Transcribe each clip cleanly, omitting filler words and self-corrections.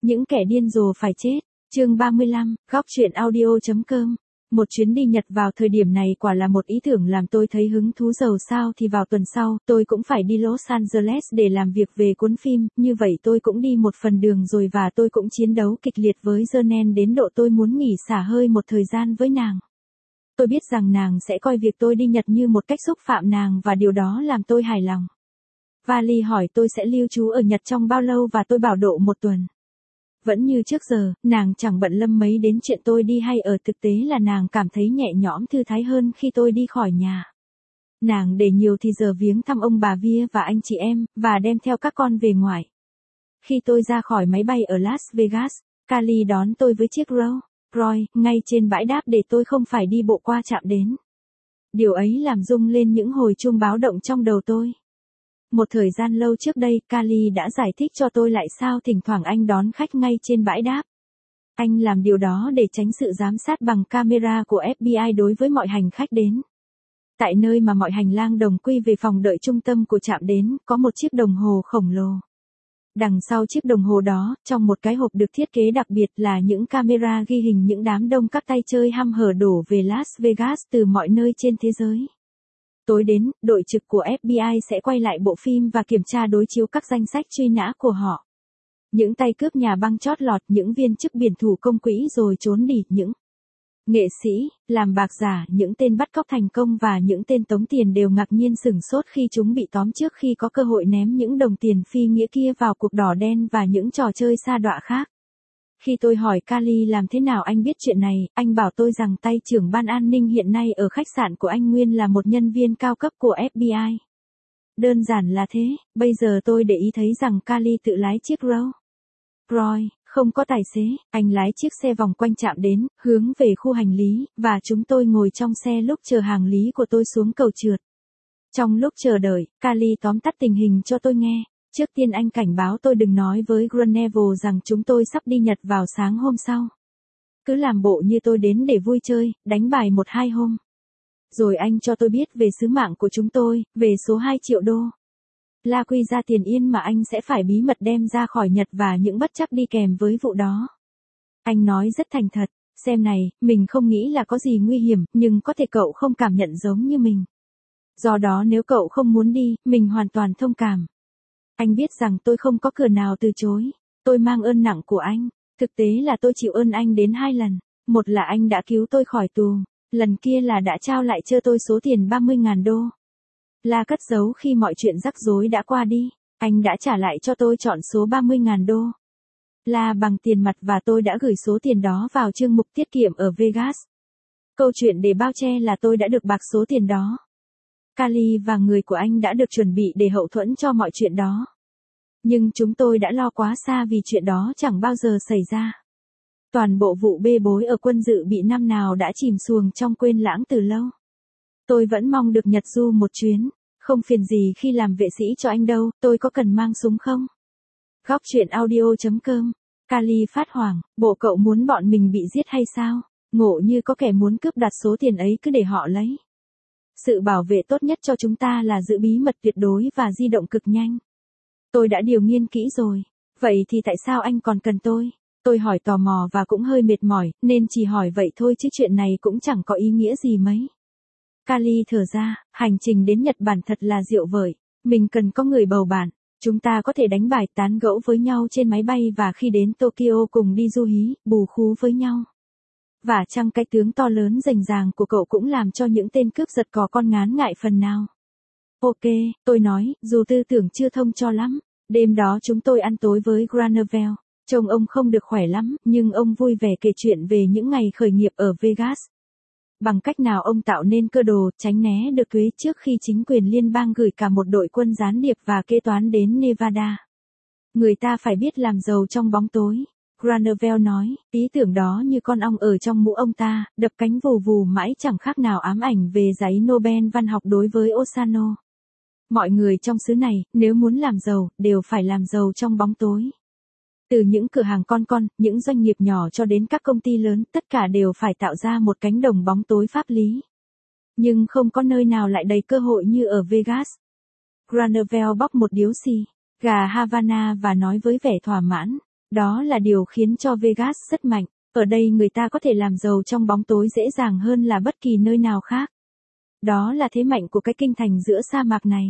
Những kẻ điên rồ phải chết. Chương 35, góc truyện audio.com. Một chuyến đi Nhật vào thời điểm này quả là một ý tưởng làm tôi thấy hứng thú dầu sao thì vào tuần sau, tôi cũng phải đi Los Angeles để làm việc về cuốn phim, như vậy tôi cũng đi một phần đường rồi và tôi cũng chiến đấu kịch liệt với Jernen đến độ tôi muốn nghỉ xả hơi một thời gian với nàng. Tôi biết rằng nàng sẽ coi việc tôi đi Nhật như một cách xúc phạm nàng và điều đó làm tôi hài lòng. Vali hỏi tôi sẽ lưu trú ở Nhật trong bao lâu và tôi bảo độ một tuần. Vẫn như trước giờ, nàng chẳng bận lâm mấy đến chuyện tôi đi hay ở thực tế là nàng cảm thấy nhẹ nhõm thư thái hơn khi tôi đi khỏi nhà. Nàng để nhiều thì giờ viếng thăm ông bà Via và anh chị em, và đem theo các con về ngoại. Khi tôi ra khỏi máy bay ở Las Vegas, Kali đón tôi với chiếc Rolls Royce ngay trên bãi đáp để tôi không phải đi bộ qua trạm đến. Điều ấy làm rung lên những hồi chuông báo động trong đầu tôi. Một thời gian lâu trước đây, Kali đã giải thích cho tôi lại sao thỉnh thoảng anh đón khách ngay trên bãi đáp. Anh làm điều đó để tránh sự giám sát bằng camera của FBI đối với mọi hành khách đến. Tại nơi mà mọi hành lang đồng quy về phòng đợi trung tâm của trạm đến, có một chiếc đồng hồ khổng lồ. Đằng sau chiếc đồng hồ đó, trong một cái hộp được thiết kế đặc biệt là những camera ghi hình những đám đông các tay chơi hăm hở đổ về Las Vegas từ mọi nơi trên thế giới. Tối đến, đội trực của FBI sẽ quay lại bộ phim và kiểm tra đối chiếu các danh sách truy nã của họ. Những tay cướp nhà băng chót lọt, những viên chức biển thủ công quỹ rồi trốn đi, những nghệ sĩ, làm bạc giả, những tên bắt cóc thành công và những tên tống tiền đều ngạc nhiên sửng sốt khi chúng bị tóm trước khi có cơ hội ném những đồng tiền phi nghĩa kia vào cuộc đỏ đen và những trò chơi sa đọa khác. Khi tôi hỏi Kali làm thế nào anh biết chuyện này, anh bảo tôi rằng tay trưởng ban an ninh hiện nay ở khách sạn của anh nguyên là một nhân viên cao cấp của FBI. Đơn giản là thế, bây giờ tôi để ý thấy rằng Kali tự lái chiếc Rolls Royce, không có tài xế, anh lái chiếc xe vòng quanh trạm đến, hướng về khu hành lý, và chúng tôi ngồi trong xe lúc chờ hàng lý của tôi xuống cầu trượt. Trong lúc chờ đợi, Kali tóm tắt tình hình cho tôi nghe. Trước tiên anh cảnh báo tôi đừng nói với Grenoble rằng chúng tôi sắp đi Nhật vào sáng hôm sau. Cứ làm bộ như tôi đến để vui chơi, đánh bài 1-2 hôm. Rồi anh cho tôi biết về sứ mạng của chúng tôi, về số 2 triệu đô. Là quy ra tiền yên mà anh sẽ phải bí mật đem ra khỏi Nhật và những bất trắc đi kèm với vụ đó. Anh nói rất thành thật, xem này, mình không nghĩ là có gì nguy hiểm, nhưng có thể cậu không cảm nhận giống như mình. Do đó nếu cậu không muốn đi, mình hoàn toàn thông cảm. Anh biết rằng tôi không có cửa nào từ chối. Tôi mang ơn nặng của anh. Thực tế là tôi chịu ơn anh đến 2 lần. Một là anh đã cứu tôi khỏi tù. Lần kia là đã trao lại cho tôi số tiền 30.000 đô. Là cất giấu khi mọi chuyện rắc rối đã qua đi. Anh đã trả lại cho tôi trọn số 30.000 đô. Là bằng tiền mặt và tôi đã gửi số tiền đó vào chương mục tiết kiệm ở Vegas. Câu chuyện để bao che là tôi đã được bạc số tiền đó. Kali và người của anh đã được chuẩn bị để hậu thuẫn cho mọi chuyện đó. Nhưng chúng tôi đã lo quá xa vì chuyện đó chẳng bao giờ xảy ra. Toàn bộ vụ bê bối ở quân dự bị năm nào đã chìm xuồng trong quên lãng từ lâu. Tôi vẫn mong được Nhật du một chuyến, không phiền gì khi làm vệ sĩ cho anh đâu, tôi có cần mang súng không? Góc truyện audio.com. Kali phát hoảng, bộ cậu muốn bọn mình bị giết hay sao? Ngộ như có kẻ muốn cướp đoạt số tiền ấy cứ để họ lấy. Sự bảo vệ tốt nhất cho chúng ta là giữ bí mật tuyệt đối và di động cực nhanh. Tôi đã điều nghiên kỹ rồi. Vậy thì tại sao anh còn cần tôi? Tôi hỏi tò mò và cũng hơi mệt mỏi, nên chỉ hỏi vậy thôi chứ chuyện này cũng chẳng có ý nghĩa gì mấy. Kali thở ra, hành trình đến Nhật Bản thật là diệu vời. Mình cần có người bầu bạn. Chúng ta có thể đánh bài tán gẫu với nhau trên máy bay và khi đến Tokyo cùng đi du hí, bù khú với nhau. Và chăng cái tướng to lớn rành ràng của cậu cũng làm cho những tên cướp giật có con ngán ngại phần nào. Ok, tôi nói, dù tư tưởng chưa thông cho lắm. Đêm đó chúng tôi ăn tối với Grenoble. Trông ông không được khỏe lắm, nhưng ông vui vẻ kể chuyện về những ngày khởi nghiệp ở Vegas. Bằng cách nào ông tạo nên cơ đồ, tránh né được thuế trước khi chính quyền liên bang gửi cả một đội quân gián điệp và kế toán đến Nevada. Người ta phải biết làm giàu trong bóng tối. Grenoble nói, ý tưởng đó như con ong ở trong mũ ông ta, đập cánh vù vù mãi chẳng khác nào ám ảnh về giải Nobel văn học đối với Ossano. Mọi người trong xứ này, nếu muốn làm giàu, đều phải làm giàu trong bóng tối. Từ những cửa hàng con, những doanh nghiệp nhỏ cho đến các công ty lớn, tất cả đều phải tạo ra một cánh đồng bóng tối pháp lý. Nhưng không có nơi nào lại đầy cơ hội như ở Vegas. Grenoble bóc một điếu xì, gà Havana và nói với vẻ thỏa mãn. Đó là điều khiến cho Vegas rất mạnh. Ở đây người ta có thể làm giàu trong bóng tối dễ dàng hơn là bất kỳ nơi nào khác. Đó là thế mạnh của cái kinh thành giữa sa mạc này.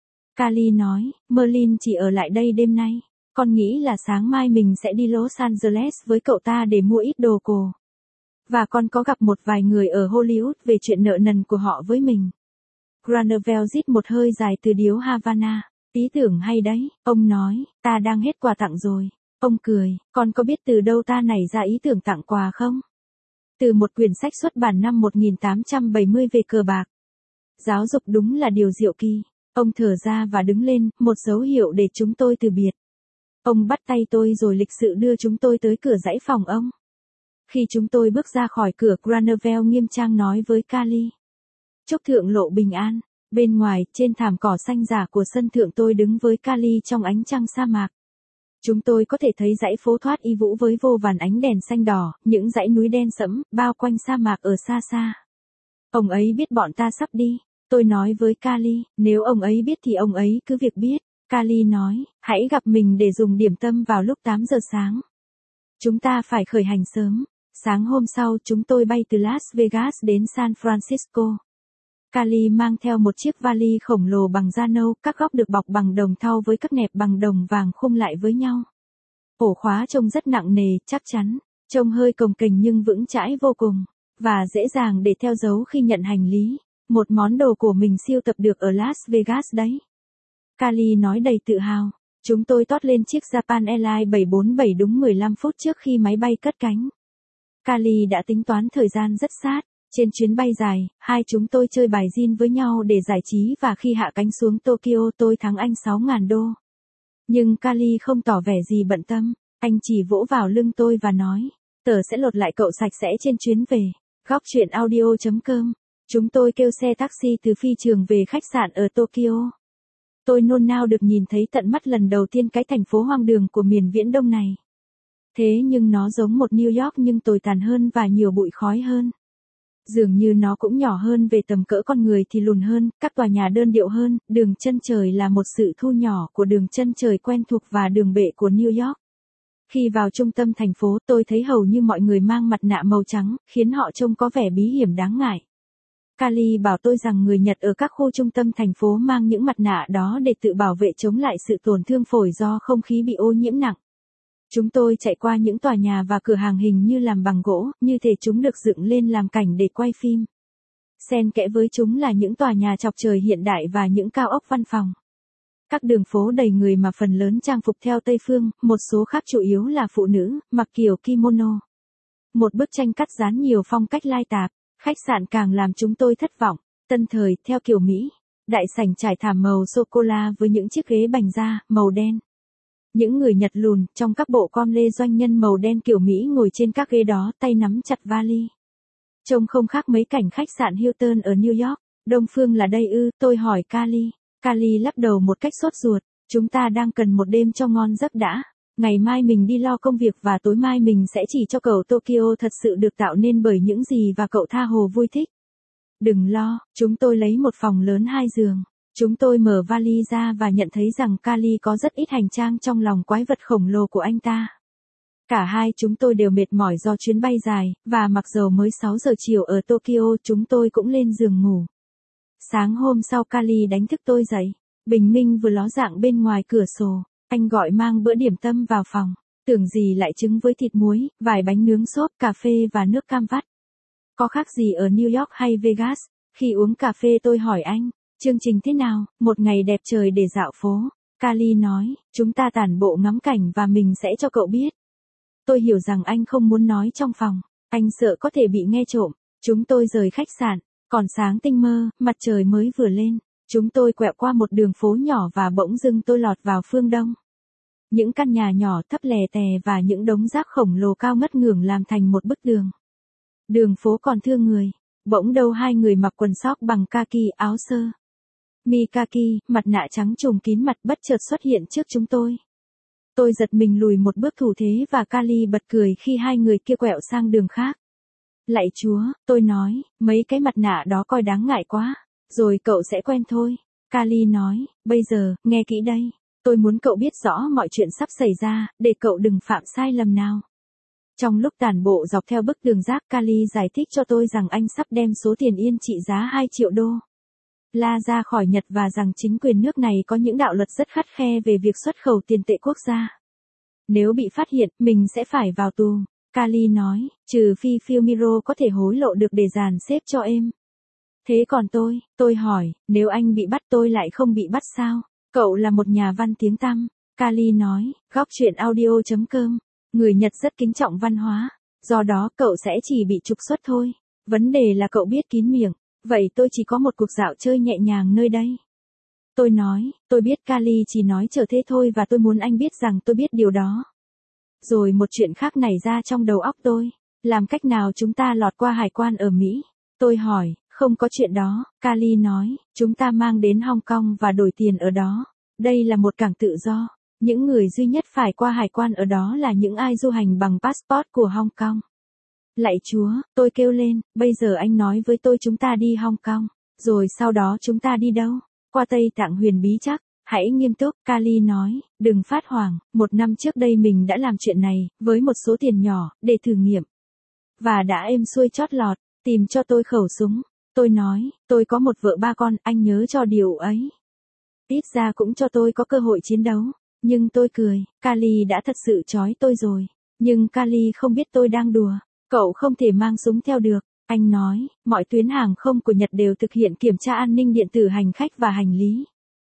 Kali nói, Merlin chỉ ở lại đây đêm nay. Con nghĩ là sáng mai mình sẽ đi Los Angeles với cậu ta để mua ít đồ cổ. Và con có gặp một vài người ở Hollywood về chuyện nợ nần của họ với mình. Granville rít một hơi dài từ điếu Havana. Ý tưởng hay đấy, ông nói, ta đang hết quà tặng rồi. Ông cười, con có biết từ đâu ta nảy ra ý tưởng tặng quà không? Từ một quyển sách xuất bản năm 1870 về cờ bạc. Giáo dục đúng là điều diệu kỳ. Ông thở ra và đứng lên, một dấu hiệu để chúng tôi từ biệt. Ông bắt tay tôi rồi lịch sự đưa chúng tôi tới cửa dãy phòng ông. Khi chúng tôi bước ra khỏi cửa, Granville nghiêm trang nói với Kali. Chúc thượng lộ bình an. Bên ngoài, trên thảm cỏ xanh giả của sân thượng, tôi đứng với Kali trong ánh trăng sa mạc. Chúng tôi có thể thấy dãy phố thoát y vũ với vô vàn ánh đèn xanh đỏ, những dãy núi đen sẫm, bao quanh sa mạc ở xa xa. Ông ấy biết bọn ta sắp đi. Tôi nói với Kali, nếu ông ấy biết thì ông ấy cứ việc biết. Kali nói, hãy gặp mình để dùng điểm tâm vào lúc 8 giờ sáng. Chúng ta phải khởi hành sớm. Sáng hôm sau chúng tôi bay từ Las Vegas đến San Francisco. Kali mang theo một chiếc vali khổng lồ bằng da nâu, các góc được bọc bằng đồng thau với các nẹp bằng đồng vàng khung lại với nhau. Ổ khóa trông rất nặng nề, chắc chắn, trông hơi cồng kềnh nhưng vững chãi vô cùng, và dễ dàng để theo dấu khi nhận hành lý. Một món đồ của mình siêu tập được ở Las Vegas đấy. Kali nói đầy tự hào. Chúng tôi tót lên chiếc Japan Airlines 747 đúng 15 phút trước khi máy bay cất cánh. Kali đã tính toán thời gian rất sát. Trên chuyến bay dài, hai chúng tôi chơi bài gin với nhau để giải trí và khi hạ cánh xuống Tokyo tôi thắng anh 6.000 đô. Nhưng Kali không tỏ vẻ gì bận tâm, anh chỉ vỗ vào lưng tôi và nói, tớ sẽ lột lại cậu sạch sẽ trên chuyến về. Góc truyện audio.com. Chúng tôi kêu xe taxi từ phi trường về khách sạn ở Tokyo. Tôi nôn nao được nhìn thấy tận mắt lần đầu tiên cái thành phố hoang đường của miền Viễn Đông này. Thế nhưng nó giống một New York nhưng tồi tàn hơn và nhiều bụi khói hơn. Dường như nó cũng nhỏ hơn về tầm cỡ con người thì lùn hơn, các tòa nhà đơn điệu hơn, đường chân trời là một sự thu nhỏ của đường chân trời quen thuộc và đường bệ của New York. Khi vào trung tâm thành phố tôi thấy hầu như mọi người mang mặt nạ màu trắng, khiến họ trông có vẻ bí hiểm đáng ngại. Kali bảo tôi rằng người Nhật ở các khu trung tâm thành phố mang những mặt nạ đó để tự bảo vệ chống lại sự tổn thương phổi do không khí bị ô nhiễm nặng. Chúng tôi chạy qua những tòa nhà và cửa hàng hình như làm bằng gỗ, như thể chúng được dựng lên làm cảnh để quay phim. Xen kẽ với chúng là những tòa nhà chọc trời hiện đại và những cao ốc văn phòng. Các đường phố đầy người mà phần lớn trang phục theo Tây phương, một số khác chủ yếu là phụ nữ, mặc kiểu kimono. Một bức tranh cắt dán nhiều phong cách lai tạp, khách sạn càng làm chúng tôi thất vọng, tân thời, theo kiểu Mỹ. Đại sảnh trải thảm màu sô-cô-la với những chiếc ghế bành da, màu đen. Những người Nhật lùn, trong các bộ com lê doanh nhân màu đen kiểu Mỹ ngồi trên các ghế đó, tay nắm chặt vali. Trông không khác mấy cảnh khách sạn Hilton ở New York. Đông phương là đây ư, tôi hỏi Kali. Kali lắc đầu một cách sốt ruột, chúng ta đang cần một đêm cho ngon giấc đã. Ngày mai mình đi lo công việc và tối mai mình sẽ chỉ cho cậu Tokyo thật sự được tạo nên bởi những gì và cậu tha hồ vui thích. Đừng lo, chúng tôi lấy một phòng lớn 2 giường. Chúng tôi mở vali ra và nhận thấy rằng Kali có rất ít hành trang trong lòng quái vật khổng lồ của anh ta. Cả hai chúng tôi đều mệt mỏi do chuyến bay dài, và mặc dầu mới 6 giờ chiều ở Tokyo chúng tôi cũng lên giường ngủ. Sáng hôm sau Kali đánh thức tôi dậy. Bình minh vừa ló dạng bên ngoài cửa sổ. Anh gọi mang bữa điểm tâm vào phòng. Tưởng gì lại trứng với thịt muối, vài bánh nướng xốp, cà phê và nước cam vắt. Có khác gì ở New York hay Vegas? Khi uống cà phê tôi hỏi anh, chương trình thế nào? Một ngày đẹp trời để dạo phố. Kali nói, chúng ta tản bộ ngắm cảnh và mình sẽ cho cậu biết. Tôi hiểu rằng anh không muốn nói trong phòng. Anh sợ có thể bị nghe trộm. Chúng tôi rời khách sạn. Còn sáng tinh mơ, mặt trời mới vừa lên. Chúng tôi quẹo qua một đường phố nhỏ và bỗng dưng tôi lọt vào phương Đông. Những căn nhà nhỏ thấp lè tè và những đống rác khổng lồ cao ngất ngưởng làm thành một bức tường. Đường phố còn thưa người. Bỗng đâu hai người mặc quần sóc bằng kaki, áo sơ mi kaki, mặt nạ trắng trùm kín mặt bất chợt xuất hiện trước chúng tôi. Tôi giật mình lùi một bước thủ thế và Kali bật cười khi hai người kia quẹo sang đường khác. Lạy Chúa, tôi nói, mấy cái mặt nạ đó coi đáng ngại quá, rồi cậu sẽ quen thôi. Kali nói, bây giờ, nghe kỹ đây. Tôi muốn cậu biết rõ mọi chuyện sắp xảy ra, để cậu đừng phạm sai lầm nào. Trong lúc tản bộ dọc theo bức tường rác, Kali giải thích cho tôi rằng anh sắp đem số tiền yên trị giá 2 triệu đô la ra khỏi Nhật và rằng chính quyền nước này có những đạo luật rất khắt khe về việc xuất khẩu tiền tệ quốc gia. Nếu bị phát hiện, mình sẽ phải vào tù. Kali nói, trừ phi Fumiro có thể hối lộ được để dàn xếp cho em. Thế còn tôi hỏi, nếu anh bị bắt tôi lại không bị bắt sao? Cậu là một nhà văn tiếng tăm. Kali nói, góc chuyện audio.com. Người Nhật rất kính trọng văn hóa. Do đó cậu sẽ chỉ bị trục xuất thôi. Vấn đề là cậu biết kín miệng. Vậy tôi chỉ có một cuộc dạo chơi nhẹ nhàng nơi đây. Tôi nói, tôi biết Kali chỉ nói chờ thế thôi và tôi muốn anh biết rằng tôi biết điều đó. Rồi một chuyện khác nảy ra trong đầu óc tôi. Làm cách nào chúng ta lọt qua hải quan ở Mỹ? Tôi hỏi, không có chuyện đó. Kali nói, chúng ta mang đến Hong Kong và đổi tiền ở đó. Đây là một cảng tự do. Những người duy nhất phải qua hải quan ở đó là những ai du hành bằng passport của Hong Kong. Lạy Chúa, tôi kêu lên, bây giờ anh nói với tôi chúng ta đi Hong Kong. Rồi sau đó chúng ta đi đâu? Qua Tây Tạng huyền bí chắc. Hãy nghiêm túc, Kali nói, đừng phát hoảng. 1 năm trước đây mình đã làm chuyện này, với một số tiền nhỏ, để thử nghiệm. Và đã êm xuôi chót lọt, tìm cho tôi khẩu súng. Tôi nói, tôi có một vợ 3 con, anh nhớ cho điều ấy. Ít ra cũng cho tôi có cơ hội chiến đấu. Nhưng tôi cười, Kali đã thật sự trói tôi rồi. Nhưng Kali không biết tôi đang đùa. Cậu không thể mang súng theo được. Anh nói, mọi tuyến hàng không của Nhật đều thực hiện kiểm tra an ninh điện tử hành khách và hành lý.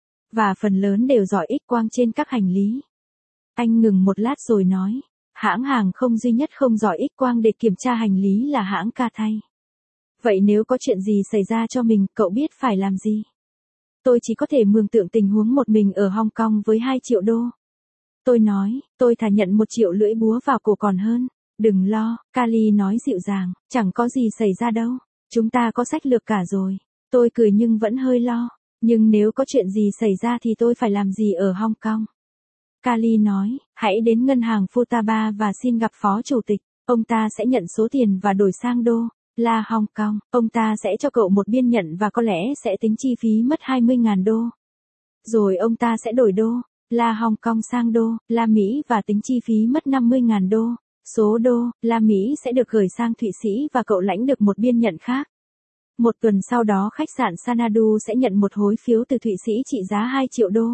Và phần lớn đều dọi X-quang trên các hành lý. Anh ngừng một lát rồi nói, hãng hàng không duy nhất không dọi X-quang để kiểm tra hành lý là hãng Cathay. Vậy nếu có chuyện gì xảy ra cho mình, cậu biết phải làm gì? Tôi chỉ có thể mường tượng tình huống một mình ở Hong Kong với 2 triệu đô. Tôi nói, tôi thà nhận 1 triệu lưỡi búa vào cổ còn hơn. Đừng lo, Kali nói dịu dàng, chẳng có gì xảy ra đâu. Chúng ta có sách lược cả rồi. Tôi cười nhưng vẫn hơi lo. Nhưng nếu có chuyện gì xảy ra thì tôi phải làm gì ở Hong Kong? Kali nói, hãy đến ngân hàng Futaba và xin gặp phó chủ tịch. Ông ta sẽ nhận số tiền và đổi sang đô la Hong Kong. Ông ta sẽ cho cậu một biên nhận và có lẽ sẽ tính chi phí mất 20.000 đô. Rồi ông ta sẽ đổi đô la Hong Kong sang đô la Mỹ và tính chi phí mất 50.000 đô. Số đô la Mỹ sẽ được gửi sang Thụy Sĩ và cậu lãnh được một biên nhận khác. 1 tuần sau đó khách sạn Sanadu sẽ nhận một hối phiếu từ Thụy Sĩ trị giá 2 triệu đô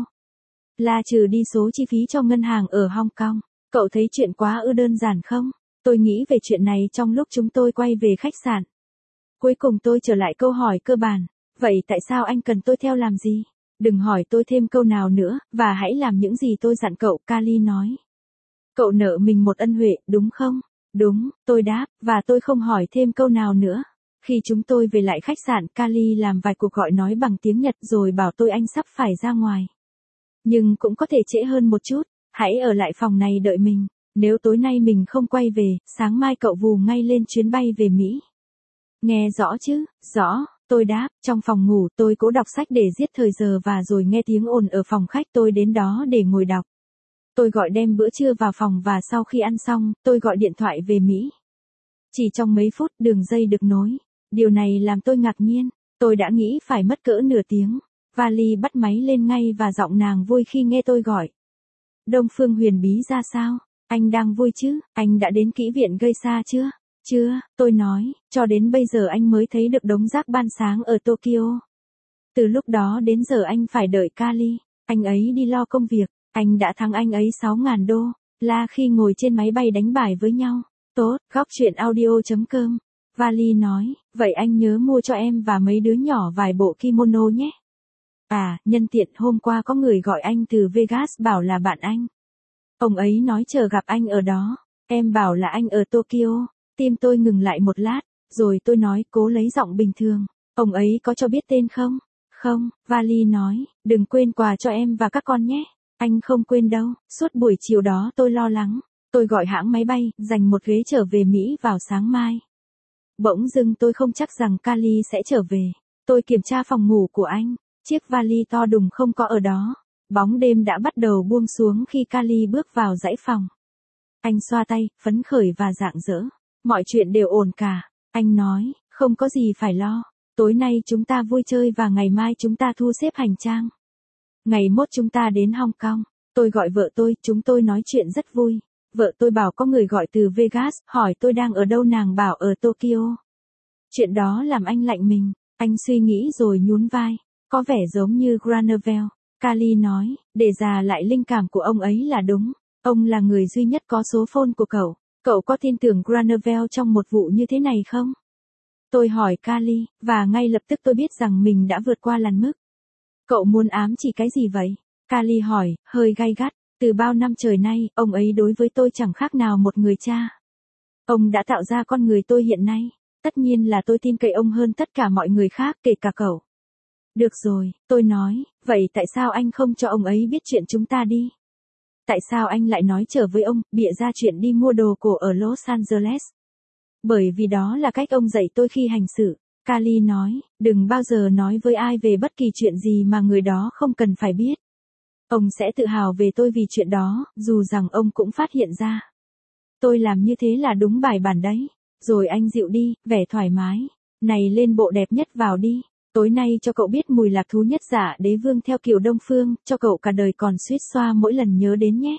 la trừ đi số chi phí cho ngân hàng ở Hong Kong. Cậu thấy chuyện quá đơn giản không? Tôi nghĩ về chuyện này trong lúc chúng tôi quay về khách sạn. Cuối cùng tôi trở lại câu hỏi cơ bản. Vậy tại sao anh cần tôi theo làm gì? Đừng hỏi tôi thêm câu nào nữa, và hãy làm những gì tôi dặn cậu, Kali nói. Cậu nợ mình một ân huệ, đúng không? Đúng, tôi đáp, và tôi không hỏi thêm câu nào nữa. Khi chúng tôi về lại khách sạn, Kali làm vài cuộc gọi nói bằng tiếng Nhật rồi bảo tôi anh sắp phải ra ngoài. Nhưng cũng có thể trễ hơn một chút, hãy ở lại phòng này đợi mình. Nếu tối nay mình không quay về, sáng mai cậu vù ngay lên chuyến bay về Mỹ. Nghe rõ chứ? Rõ, tôi đáp, trong phòng ngủ tôi cố đọc sách để giết thời giờ và rồi nghe tiếng ồn ở phòng khách tôi đến đó để ngồi đọc. Tôi gọi đem bữa trưa vào phòng và sau khi ăn xong, tôi gọi điện thoại về Mỹ. Chỉ trong mấy phút đường dây được nối. Điều này làm tôi ngạc nhiên. Tôi đã nghĩ phải mất cỡ nửa tiếng. Vali bắt máy lên ngay và giọng nàng vui khi nghe tôi gọi. Đông Phương huyền bí ra sao? Anh đang vui chứ? Anh đã đến kỹ viện Geisha chưa? Chưa, tôi nói, cho đến bây giờ anh mới thấy được đống rác ban sáng ở Tokyo. Từ lúc đó đến giờ anh phải đợi Kali. Anh ấy đi lo công việc. Anh đã thắng anh ấy 6.000 đô la khi ngồi trên máy bay đánh bài với nhau. Tốt, góc chuyện audio.com. Vali nói, vậy anh nhớ mua cho em và mấy đứa nhỏ vài bộ kimono nhé. À, nhân tiện hôm qua có người gọi anh từ Vegas bảo là bạn anh. Ông ấy nói chờ gặp anh ở đó. Em bảo là anh ở Tokyo. Tim tôi ngừng lại một lát, rồi tôi nói cố lấy giọng bình thường. Ông ấy có cho biết tên không? Không, Vali nói, đừng quên quà cho em và các con nhé. Anh không quên đâu, suốt buổi chiều đó tôi lo lắng. Tôi gọi hãng máy bay, dành một ghế trở về Mỹ vào sáng mai. Bỗng dưng tôi không chắc rằng Kali sẽ trở về. Tôi kiểm tra phòng ngủ của anh. Chiếc vali to đùng không có ở đó. Bóng đêm đã bắt đầu buông xuống khi Kali bước vào dãy phòng. Anh xoa tay, phấn khởi và rạng rỡ. Mọi chuyện đều ổn cả. Anh nói, không có gì phải lo. Tối nay chúng ta vui chơi và ngày mai chúng ta thu xếp hành trang. Ngày mốt chúng ta đến Hong Kong. Tôi gọi vợ tôi, chúng tôi nói chuyện rất vui. Vợ tôi bảo có người gọi từ Vegas, hỏi tôi đang ở đâu, nàng bảo ở Tokyo. Chuyện đó làm anh lạnh mình. Anh suy nghĩ rồi nhún vai. Có vẻ giống như Granovel. Kali nói, để già lại linh cảm của ông ấy là đúng. Ông là người duy nhất có số phone của cậu. Cậu có tin tưởng Granovel trong một vụ như thế này không? Tôi hỏi Kali, và ngay lập tức tôi biết rằng mình đã vượt qua làn mức. Cậu muốn ám chỉ cái gì vậy? Kali hỏi, hơi gay gắt. Từ bao năm trời nay, ông ấy đối với tôi chẳng khác nào một người cha. Ông đã tạo ra con người tôi hiện nay. Tất nhiên là tôi tin cậy ông hơn tất cả mọi người khác, kể cả cậu. Được rồi, tôi nói, vậy tại sao anh không cho ông ấy biết chuyện chúng ta đi? Tại sao anh lại nói trở với ông, bịa ra chuyện đi mua đồ cổ ở Los Angeles? Bởi vì đó là cách ông dạy tôi khi hành xử. Kali nói, đừng bao giờ nói với ai về bất kỳ chuyện gì mà người đó không cần phải biết. Ông sẽ tự hào về tôi vì chuyện đó, dù rằng ông cũng phát hiện ra. Tôi làm như thế là đúng bài bản đấy. Rồi anh dịu đi, vẻ thoải mái. Này, lên bộ đẹp nhất vào đi. Tối nay cho cậu biết mùi lạc thú nhất giả đế vương theo kiểu Đông Phương, cho cậu cả đời còn suýt xoa mỗi lần nhớ đến nhé.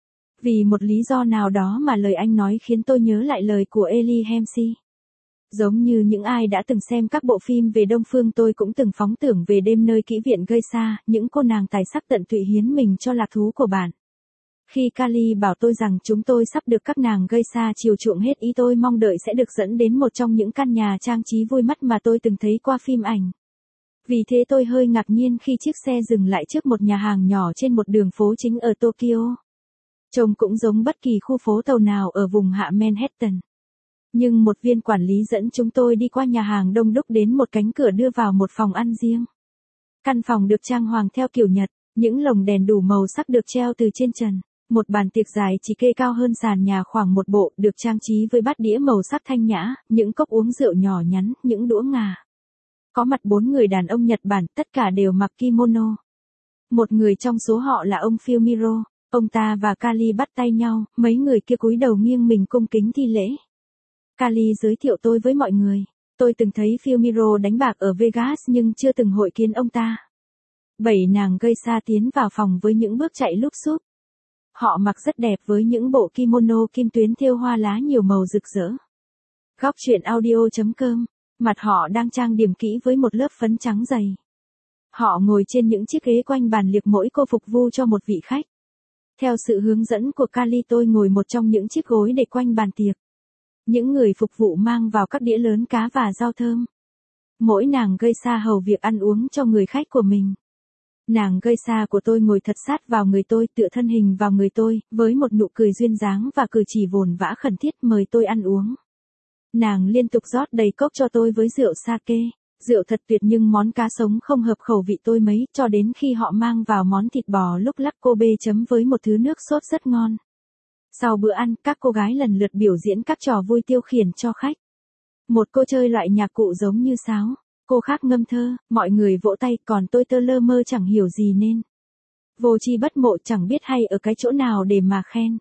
Vì một lý do nào đó mà lời anh nói khiến tôi nhớ lại lời của Ellie Hemsey. Giống như những ai đã từng xem các bộ phim về Đông Phương, tôi cũng từng phóng tưởng về đêm nơi kỹ viện Geisha, những cô nàng tài sắc tận tụy hiến mình cho lạc thú của bạn. Khi Kali bảo tôi rằng chúng tôi sắp được các nàng Geisha chiều chuộng hết ý, tôi mong đợi sẽ được dẫn đến một trong những căn nhà trang trí vui mắt mà tôi từng thấy qua phim ảnh. Vì thế tôi hơi ngạc nhiên khi chiếc xe dừng lại trước một nhà hàng nhỏ trên một đường phố chính ở Tokyo. Trông cũng giống bất kỳ khu phố tàu nào ở vùng hạ Manhattan. Nhưng một viên quản lý dẫn chúng tôi đi qua nhà hàng đông đúc đến một cánh cửa đưa vào một phòng ăn riêng. Căn phòng được trang hoàng theo kiểu Nhật, những lồng đèn đủ màu sắc được treo từ trên trần. Một bàn tiệc dài chỉ kê cao hơn sàn nhà khoảng một bộ, được trang trí với bát đĩa màu sắc thanh nhã, những cốc uống rượu nhỏ nhắn, những đũa ngà. Có mặt 4 người đàn ông Nhật Bản, tất cả đều mặc kimono. Một người trong số họ là ông Fumiro. Ông ta và Kali bắt tay nhau, mấy người kia cúi đầu nghiêng mình cung kính thi lễ. Kali giới thiệu tôi với mọi người. Tôi từng thấy Fumiro đánh bạc ở Vegas nhưng chưa từng hội kiến ông ta. 7 nàng Geisha tiến vào phòng với những bước chạy lúp xúp. Họ mặc rất đẹp với những bộ kimono kim tuyến thêu hoa lá nhiều màu rực rỡ. Góc truyện audio.com. Mặt họ đang trang điểm kỹ với một lớp phấn trắng dày. Họ ngồi trên những chiếc ghế quanh bàn liệp, mỗi cô phục vụ cho một vị khách. Theo sự hướng dẫn của Kali, tôi ngồi một trong những chiếc gối để quanh bàn tiệc. Những người phục vụ mang vào các đĩa lớn cá và rau thơm. Mỗi nàng Geisha hầu việc ăn uống cho người khách của mình. Nàng Geisha của tôi ngồi thật sát vào người tôi, tựa thân hình vào người tôi, với một nụ cười duyên dáng và cử chỉ vồn vã khẩn thiết mời tôi ăn uống. Nàng liên tục rót đầy cốc cho tôi với rượu sake. Rượu thật tuyệt nhưng món cá sống không hợp khẩu vị tôi mấy, cho đến khi họ mang vào món thịt bò lúc lắc Kobe chấm với một thứ nước sốt rất ngon. Sau bữa ăn, các cô gái lần lượt biểu diễn các trò vui tiêu khiển cho khách. Một cô chơi loại nhạc cụ giống như sáo, cô khác ngâm thơ, mọi người vỗ tay, còn tôi tơ lơ mơ chẳng hiểu gì nên. Vô tri bất mộ, chẳng biết hay ở cái chỗ nào để mà khen.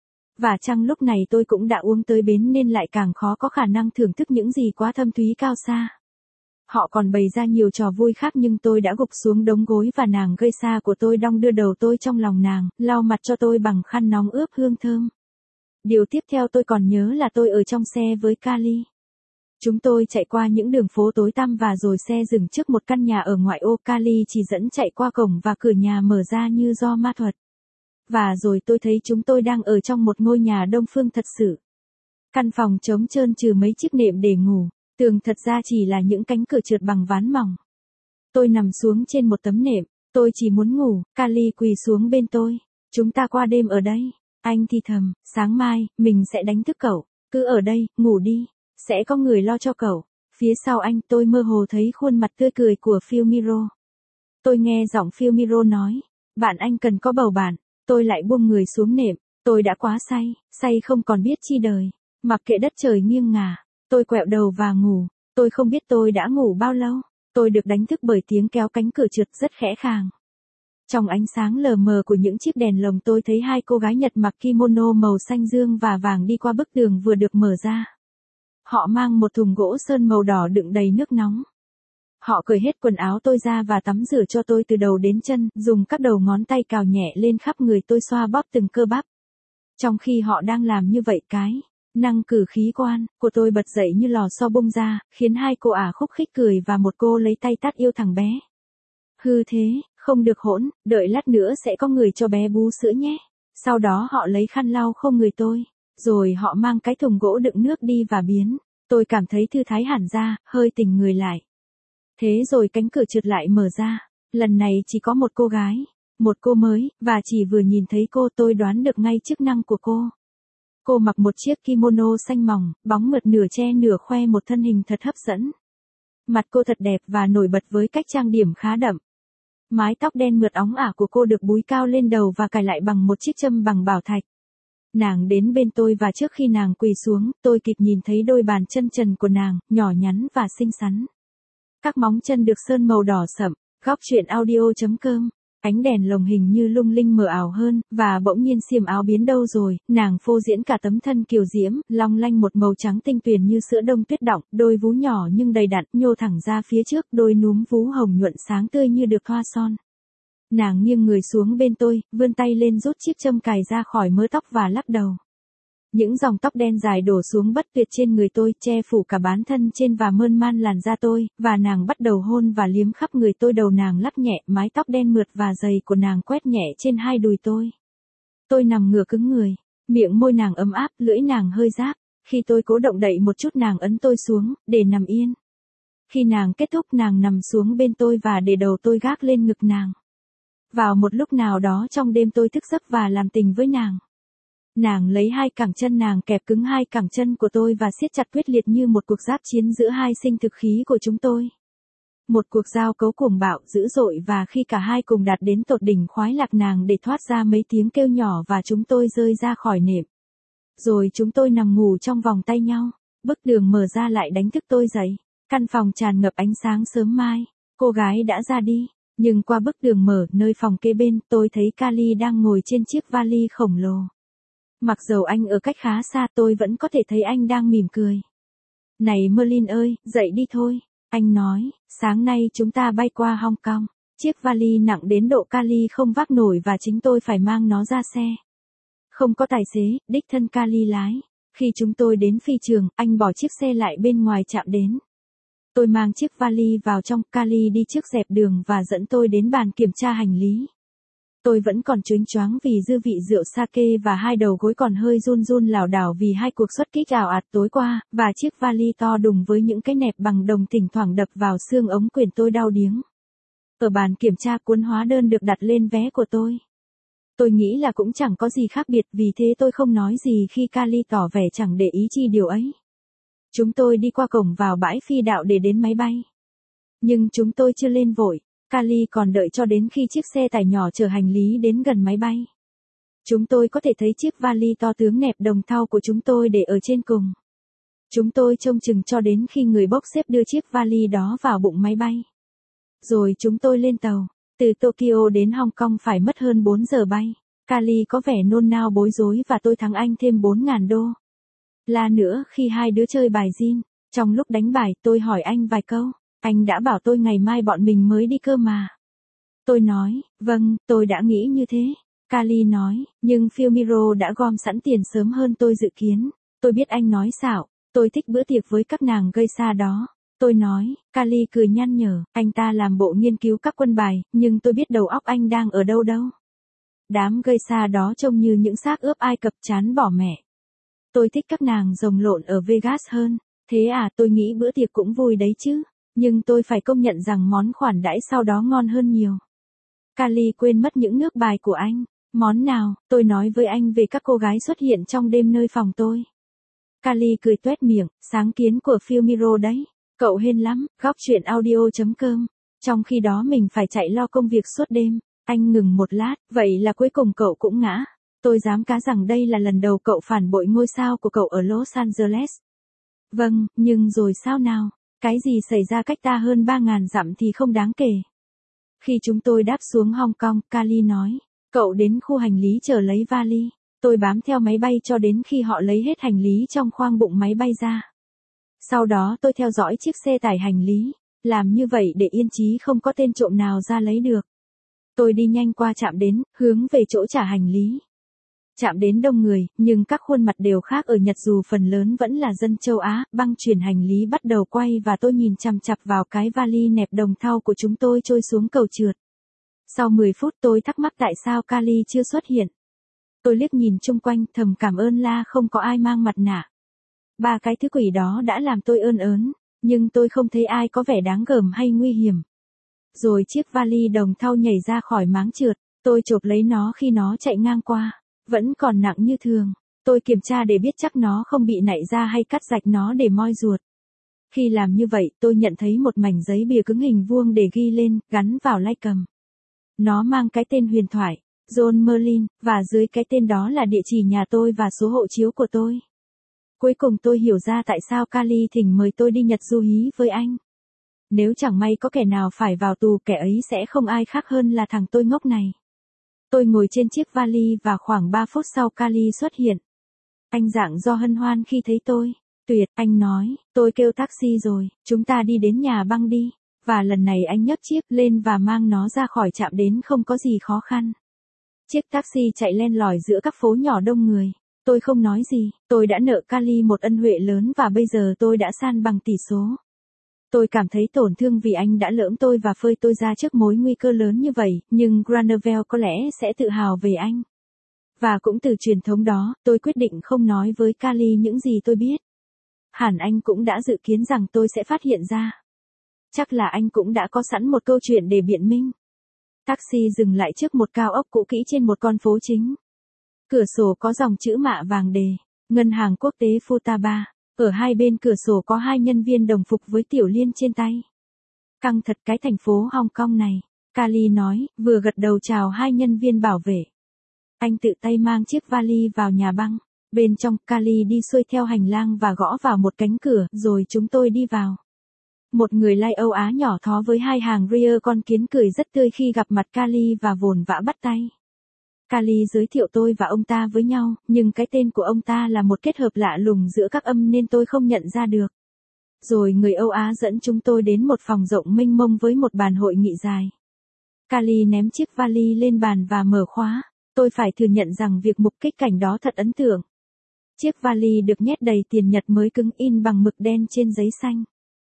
Và chăng lúc này tôi cũng đã uống tới bến nên lại càng khó có khả năng thưởng thức những gì quá thâm thúy cao xa. Họ còn bày ra nhiều trò vui khác nhưng tôi đã gục xuống đống gối và nàng Geisha của tôi đong đưa đầu tôi trong lòng nàng, lau mặt cho tôi bằng khăn nóng ướp hương thơm. Điều tiếp theo tôi còn nhớ là tôi ở trong xe với Kali. Chúng tôi chạy qua những đường phố tối tăm và rồi xe dừng trước một căn nhà ở ngoại ô. Kali chỉ dẫn chạy qua cổng và cửa nhà mở ra như do ma thuật. Và rồi tôi thấy chúng tôi đang ở trong một ngôi nhà Đông Phương thật sự. Căn phòng trống trơn trừ mấy chiếc nệm để ngủ, tường thật ra chỉ là những cánh cửa trượt bằng ván mỏng. Tôi nằm xuống trên một tấm nệm, tôi chỉ muốn ngủ. Kali quỳ xuống bên tôi. Chúng ta qua đêm ở đây. Anh thì thầm, sáng mai, mình sẽ đánh thức cậu. Cứ ở đây, ngủ đi. Sẽ có người lo cho cậu. Phía sau anh, tôi mơ hồ thấy khuôn mặt tươi cười của Fumiro. Tôi nghe giọng Fumiro nói, bạn anh cần có bầu bạn. Tôi lại buông người xuống nệm. Tôi đã quá say không còn biết chi đời. Mặc kệ đất trời nghiêng ngả, tôi quẹo đầu và ngủ. Tôi không biết tôi đã ngủ bao lâu. Tôi được đánh thức bởi tiếng kéo cánh cửa trượt rất khẽ khàng. Trong ánh sáng lờ mờ của những chiếc đèn lồng, tôi thấy hai cô gái Nhật mặc kimono màu xanh dương và vàng đi qua bức tường vừa được mở ra. Họ mang một thùng gỗ sơn màu đỏ đựng đầy nước nóng. Họ cởi hết quần áo tôi ra và tắm rửa cho tôi từ đầu đến chân, dùng các đầu ngón tay cào nhẹ lên khắp người tôi xoa bóp từng cơ bắp. Trong khi họ đang làm như vậy năng cử khí quan của tôi bật dậy như lò xo bung ra, khiến hai cô ả khúc khích cười và một cô lấy tay tát yêu thằng bé. Hư thế, không được hỗn, đợi lát nữa sẽ có người cho bé bú sữa nhé. Sau đó họ lấy khăn lau khô người tôi, rồi họ mang cái thùng gỗ đựng nước đi và biến. Tôi cảm thấy thư thái hẳn ra, hơi tỉnh người lại. Thế rồi cánh cửa trượt lại mở ra, lần này chỉ có một cô gái, một cô mới, và chỉ vừa nhìn thấy cô tôi đoán được ngay chức năng của cô. Cô mặc một chiếc kimono xanh mỏng, bóng mượt nửa che nửa khoe một thân hình thật hấp dẫn. Mặt cô thật đẹp và nổi bật với cách trang điểm khá đậm. Mái tóc đen mượt óng ả của cô được búi cao lên đầu và cài lại bằng một chiếc châm bằng bảo thạch. Nàng đến bên tôi và trước khi nàng quỳ xuống, tôi kịp nhìn thấy đôi bàn chân trần của nàng, nhỏ nhắn và xinh xắn. Các móng chân được sơn màu đỏ sậm. Góc truyện audio.com. Ánh đèn lồng hình như lung linh mờ ảo hơn, và bỗng nhiên xiêm áo biến đâu rồi, nàng phô diễn cả tấm thân kiều diễm, long lanh một màu trắng tinh tuyền như sữa đông tuyết đọng, đôi vú nhỏ nhưng đầy đặn, nhô thẳng ra phía trước, đôi núm vú hồng nhuận sáng tươi như được thoa son. Nàng nghiêng người xuống bên tôi, vươn tay lên rút chiếc châm cài ra khỏi mớ tóc và lắc đầu. Những dòng tóc đen dài đổ xuống bất tuyệt trên người tôi, che phủ cả bán thân trên và mơn man làn da tôi, và nàng bắt đầu hôn và liếm khắp người tôi. Đầu nàng lắc nhẹ, mái tóc đen mượt và dày của nàng quét nhẹ trên hai đùi tôi. Tôi nằm ngửa cứng người, miệng môi nàng ấm áp, lưỡi nàng hơi rát. Khi tôi cố động đậy một chút nàng ấn tôi xuống, để nằm yên. Khi nàng kết thúc nàng nằm xuống bên tôi và để đầu tôi gác lên ngực nàng. Vào một lúc nào đó trong đêm tôi thức giấc và làm tình với nàng. Nàng lấy hai cẳng chân nàng kẹp cứng hai cẳng chân của tôi và siết chặt quyết liệt như một cuộc giáp chiến giữa hai sinh thực khí của chúng tôi. Một cuộc giao cấu cuồng bạo, dữ dội, và khi cả hai cùng đạt đến tột đỉnh khoái lạc nàng để thoát ra mấy tiếng kêu nhỏ và chúng tôi rơi ra khỏi nệm. Rồi chúng tôi nằm ngủ trong vòng tay nhau. Bức tường mở ra lại đánh thức tôi dậy. Căn phòng tràn ngập ánh sáng sớm mai. Cô gái đã ra đi. Nhưng qua bức tường mở, nơi phòng kế bên, tôi thấy Kali đang ngồi trên chiếc vali khổng lồ. Mặc dầu anh ở cách khá xa, tôi vẫn có thể thấy anh đang mỉm cười. Này Merlin ơi, dậy đi thôi. Anh nói, sáng nay chúng ta bay qua Hong Kong. Chiếc vali nặng đến độ Kali không vác nổi và chính tôi phải mang nó ra xe. Không có tài xế, đích thân Kali lái. Khi chúng tôi đến phi trường, anh bỏ chiếc xe lại bên ngoài trạm đến. Tôi mang chiếc vali vào trong, Kali đi trước dẹp đường và dẫn tôi đến bàn kiểm tra hành lý. Tôi vẫn còn chớnh choáng vì dư vị rượu sake và hai đầu gối còn hơi run run lảo đảo vì hai cuộc xuất kích ào ạt tối qua, và chiếc vali to đùng với những cái nẹp bằng đồng thỉnh thoảng đập vào xương ống quyền tôi đau điếng. Ở bàn kiểm tra cuốn hóa đơn được đặt lên vé của tôi. Tôi nghĩ là cũng chẳng có gì khác biệt, vì thế tôi không nói gì khi Kali tỏ vẻ chẳng để ý chi điều ấy. Chúng tôi đi qua cổng vào bãi phi đạo để đến máy bay. Nhưng chúng tôi chưa lên vội. Kali còn đợi cho đến khi chiếc xe tải nhỏ chở hành lý đến gần máy bay. Chúng tôi có thể thấy chiếc vali to tướng nẹp đồng thau của chúng tôi để ở trên cùng. Chúng tôi trông chừng cho đến khi người bốc xếp đưa chiếc vali đó vào bụng máy bay. Rồi chúng tôi lên tàu. Từ Tokyo đến Hong Kong phải mất hơn 4 giờ bay. Kali có vẻ nôn nao bối rối và tôi thắng anh thêm 4.000 đô. La nữa khi hai đứa chơi bài zin. Trong lúc đánh bài tôi hỏi anh vài câu. Anh đã bảo tôi ngày mai bọn mình mới đi cơ mà. Tôi nói, vâng, tôi đã nghĩ như thế. Kali nói, nhưng Fumiro đã gom sẵn tiền sớm hơn tôi dự kiến. Tôi biết anh nói xạo, tôi thích bữa tiệc với các nàng gây xa đó. Tôi nói, Kali cười nhăn nhở, anh ta làm bộ nghiên cứu các quân bài, nhưng tôi biết đầu óc anh đang ở đâu đâu. Đám gây xa đó trông như những xác ướp Ai Cập chán bỏ mẹ. Tôi thích các nàng rồng lộn ở Vegas hơn. Thế à, tôi nghĩ bữa tiệc cũng vui đấy chứ. Nhưng tôi phải công nhận rằng món khoản đãi sau đó ngon hơn nhiều. Kali quên mất những nước bài của anh. Món nào? Tôi nói với anh về các cô gái xuất hiện trong đêm nơi phòng tôi. Kali cười toét miệng, sáng kiến của Fumiro đấy. Cậu hên lắm. Góc truyện audio.com. Trong khi đó mình phải chạy lo công việc suốt đêm. Anh ngừng một lát, vậy là cuối cùng cậu cũng ngã. Tôi dám cá rằng đây là lần đầu cậu phản bội ngôi sao của cậu ở Los Angeles. Vâng, nhưng rồi sao nào? Cái gì xảy ra cách ta hơn 3.000 dặm thì không đáng kể. Khi chúng tôi đáp xuống Hong Kong, Kali nói, cậu đến khu hành lý chờ lấy vali. Tôi bám theo máy bay cho đến khi họ lấy hết hành lý trong khoang bụng máy bay ra. Sau đó tôi theo dõi chiếc xe tải hành lý. Làm như vậy để yên chí không có tên trộm nào ra lấy được. Tôi đi nhanh qua trạm đến, hướng về chỗ trả hành lý. Trạm đến đông người, nhưng các khuôn mặt đều khác ở Nhật dù phần lớn vẫn là dân châu Á. Băng chuyển hành lý bắt đầu quay và tôi nhìn chằm chằm vào cái vali nẹp đồng thau của chúng tôi trôi xuống cầu trượt. Sau 10 phút tôi thắc mắc tại sao Kali chưa xuất hiện. Tôi liếc nhìn chung quanh thầm cảm ơn la không có ai mang mặt nạ. Ba cái thứ quỷ đó đã làm tôi ơn ớn, nhưng tôi không thấy ai có vẻ đáng gờm hay nguy hiểm. Rồi chiếc vali đồng thau nhảy ra khỏi máng trượt, tôi chộp lấy nó khi nó chạy ngang qua, vẫn còn nặng như thường. Tôi kiểm tra để biết chắc nó không bị nảy ra hay cắt rạch nó để moi ruột. Khi làm như vậy tôi nhận thấy một mảnh giấy bìa cứng hình vuông để ghi lên, gắn vào lai cầm. Nó mang cái tên huyền thoại, John Merlin, và dưới cái tên đó là địa chỉ nhà tôi và số hộ chiếu của tôi. Cuối cùng tôi hiểu ra tại sao Kali thỉnh mời tôi đi Nhật du hí với anh. Nếu chẳng may có kẻ nào phải vào tù, kẻ ấy sẽ không ai khác hơn là thằng tôi ngốc này. Tôi ngồi trên chiếc vali và khoảng 3 phút sau Kali xuất hiện. Anh dạng do hân hoan khi thấy tôi. Tuyệt, anh nói, tôi kêu taxi rồi, chúng ta đi đến nhà băng đi. Và lần này anh nhấc chiếc lên và mang nó ra khỏi trạm đến không có gì khó khăn. Chiếc taxi chạy len lỏi giữa các phố nhỏ đông người. Tôi không nói gì, tôi đã nợ Kali một ân huệ lớn và bây giờ tôi đã san bằng tỷ số. Tôi cảm thấy tổn thương vì anh đã lỡm tôi và phơi tôi ra trước mối nguy cơ lớn như vậy, nhưng Granovel có lẽ sẽ tự hào về anh. Và cũng từ truyền thống đó, tôi quyết định không nói với Kali những gì tôi biết. Hẳn anh cũng đã dự kiến rằng tôi sẽ phát hiện ra. Chắc là anh cũng đã có sẵn một câu chuyện để biện minh. Taxi dừng lại trước một cao ốc cũ kỹ trên một con phố chính. Cửa sổ có dòng chữ mạ vàng đề, Ngân hàng Quốc tế Futaba. Ở hai bên cửa sổ có hai nhân viên đồng phục với tiểu liên trên tay. Căng thật cái thành phố Hong Kong này, Kali nói, vừa gật đầu chào hai nhân viên bảo vệ. Anh tự tay mang chiếc vali vào nhà băng. Bên trong, Kali đi xuôi theo hành lang và gõ vào một cánh cửa, rồi chúng tôi đi vào. Một người Lai Âu Á nhỏ thó với hai hàng rear con kiến cười rất tươi khi gặp mặt Kali và vồn vã bắt tay. Kali giới thiệu tôi và ông ta với nhau, nhưng cái tên của ông ta là một kết hợp lạ lùng giữa các âm nên tôi không nhận ra được. Rồi người Âu Á dẫn chúng tôi đến một phòng rộng mênh mông với một bàn hội nghị dài. Kali ném chiếc vali lên bàn và mở khóa. Tôi phải thừa nhận rằng việc mục kích cảnh đó thật ấn tượng. Chiếc vali được nhét đầy tiền Nhật mới cứng in bằng mực đen trên giấy xanh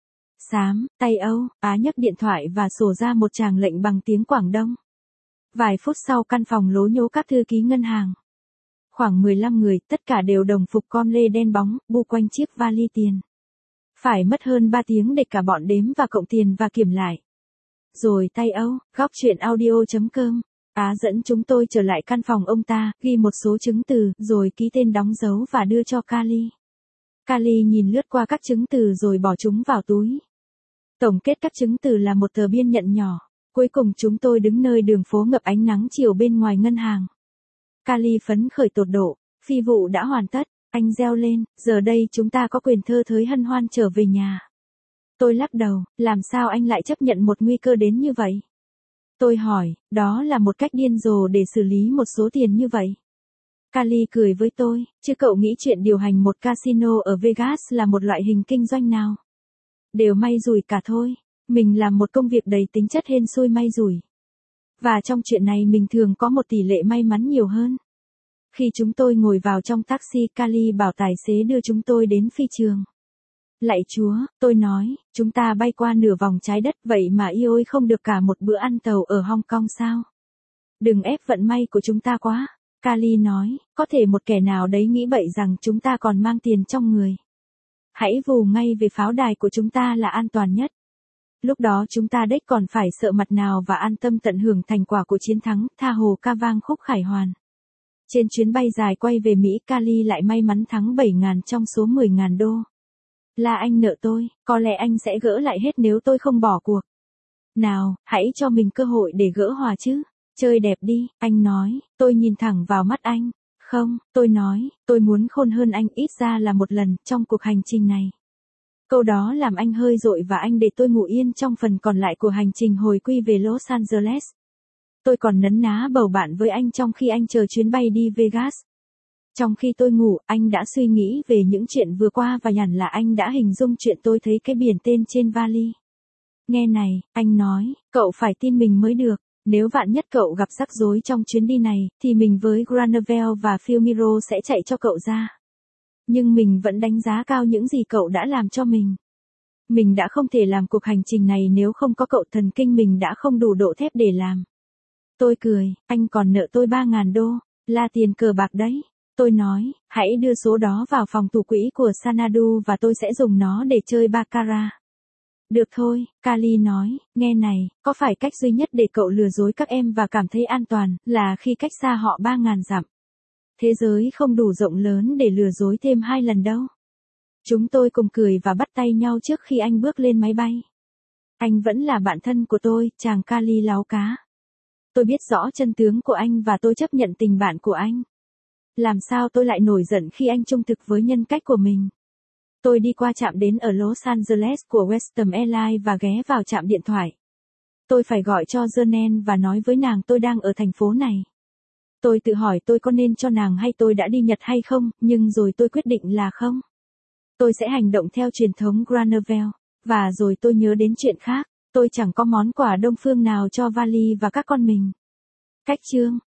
xám, tay Âu Á nhấc điện thoại và sổ ra một tràng lệnh bằng tiếng Quảng Đông. Vài phút sau căn phòng lố nhố các thư ký ngân hàng. Khoảng 15 người, tất cả đều đồng phục com lê đen bóng, bu quanh chiếc vali tiền. Phải mất hơn 3 tiếng để cả bọn đếm và cộng tiền và kiểm lại. Rồi tay Âu, góc chuyện audio.com. Á dẫn chúng tôi trở lại căn phòng ông ta, ghi một số chứng từ, rồi ký tên đóng dấu và đưa cho Kali. Kali nhìn lướt qua các chứng từ rồi bỏ chúng vào túi. Tổng kết các chứng từ là một tờ biên nhận nhỏ. Cuối cùng chúng tôi đứng nơi đường phố ngập ánh nắng chiều bên ngoài ngân hàng. Kali phấn khởi tột độ, phi vụ đã hoàn tất, anh reo lên, giờ đây chúng ta có quyền thơ thới hân hoan trở về nhà. Tôi lắc đầu, làm sao anh lại chấp nhận một nguy cơ đến như vậy? Tôi hỏi, đó là một cách điên rồ để xử lý một số tiền như vậy. Kali cười với tôi, chứ cậu nghĩ chuyện điều hành một casino ở Vegas là một loại hình kinh doanh nào? Đều may rủi cả thôi. Mình làm một công việc đầy tính chất hên xui may rủi. Và trong chuyện này mình thường có một tỷ lệ may mắn nhiều hơn. Khi chúng tôi ngồi vào trong taxi, Kali bảo tài xế đưa chúng tôi đến phi trường. Lạy Chúa, tôi nói, chúng ta bay qua nửa vòng trái đất vậy mà ôi không được cả một bữa ăn tàu ở Hong Kong sao? Đừng ép vận may của chúng ta quá. Kali nói, có thể một kẻ nào đấy nghĩ bậy rằng chúng ta còn mang tiền trong người. Hãy vù ngay về pháo đài của chúng ta là an toàn nhất. Lúc đó chúng ta đếch còn phải sợ mặt nào và an tâm tận hưởng thành quả của chiến thắng, tha hồ ca vang khúc khải hoàn. Trên chuyến bay dài quay về Mỹ, Kali lại may mắn thắng 7.000 trong số 10.000 đô. Là anh nợ tôi, có lẽ anh sẽ gỡ lại hết nếu tôi không bỏ cuộc. Nào, hãy cho mình cơ hội để gỡ hòa chứ. Chơi đẹp đi, anh nói, tôi nhìn thẳng vào mắt anh. Không, tôi nói, tôi muốn khôn hơn anh ít ra là một lần trong cuộc hành trình này. Câu đó làm anh hơi dội và anh để tôi ngủ yên trong phần còn lại của hành trình hồi quy về Los Angeles. Tôi còn nấn ná bầu bạn với anh trong khi anh chờ chuyến bay đi Vegas. Trong khi tôi ngủ, anh đã suy nghĩ về những chuyện vừa qua và hẳn là anh đã hình dung chuyện tôi thấy cái biển tên trên vali. Nghe này, anh nói, cậu phải tin mình mới được. Nếu vạn nhất cậu gặp rắc rối trong chuyến đi này, thì mình với Granavel và Filmiro sẽ chạy cho cậu ra. Nhưng mình vẫn đánh giá cao những gì cậu đã làm cho mình. Mình đã không thể làm cuộc hành trình này nếu không có cậu, thần kinh mình đã không đủ độ thép để làm. Tôi cười, anh còn nợ tôi 3.000 đô, là tiền cờ bạc đấy. Tôi nói, hãy đưa số đó vào phòng thủ quỹ của Xanadu và tôi sẽ dùng nó để chơi baccarat. Được thôi, Kali nói, nghe này, có phải cách duy nhất để cậu lừa dối các em và cảm thấy an toàn, là khi cách xa họ 3.000 dặm. Thế giới không đủ rộng lớn để lừa dối thêm 2 lần đâu. Chúng tôi cùng cười và bắt tay nhau trước khi anh bước lên máy bay. Anh vẫn là bạn thân của tôi, chàng Kali láo cá. Tôi biết rõ chân tướng của anh và tôi chấp nhận tình bạn của anh. Làm sao tôi lại nổi giận khi anh trung thực với nhân cách của mình. Tôi đi qua trạm đến ở Los Angeles của Western Airlines và ghé vào trạm điện thoại. Tôi phải gọi cho Jernen và nói với nàng tôi đang ở thành phố này. Tôi tự hỏi tôi có nên cho nàng hay tôi đã đi Nhật hay không, nhưng rồi tôi quyết định là không. Tôi sẽ hành động theo truyền thống Granavel. Và rồi tôi nhớ đến chuyện khác, tôi chẳng có món quà Đông Phương nào cho Vali và các con mình. Cách chương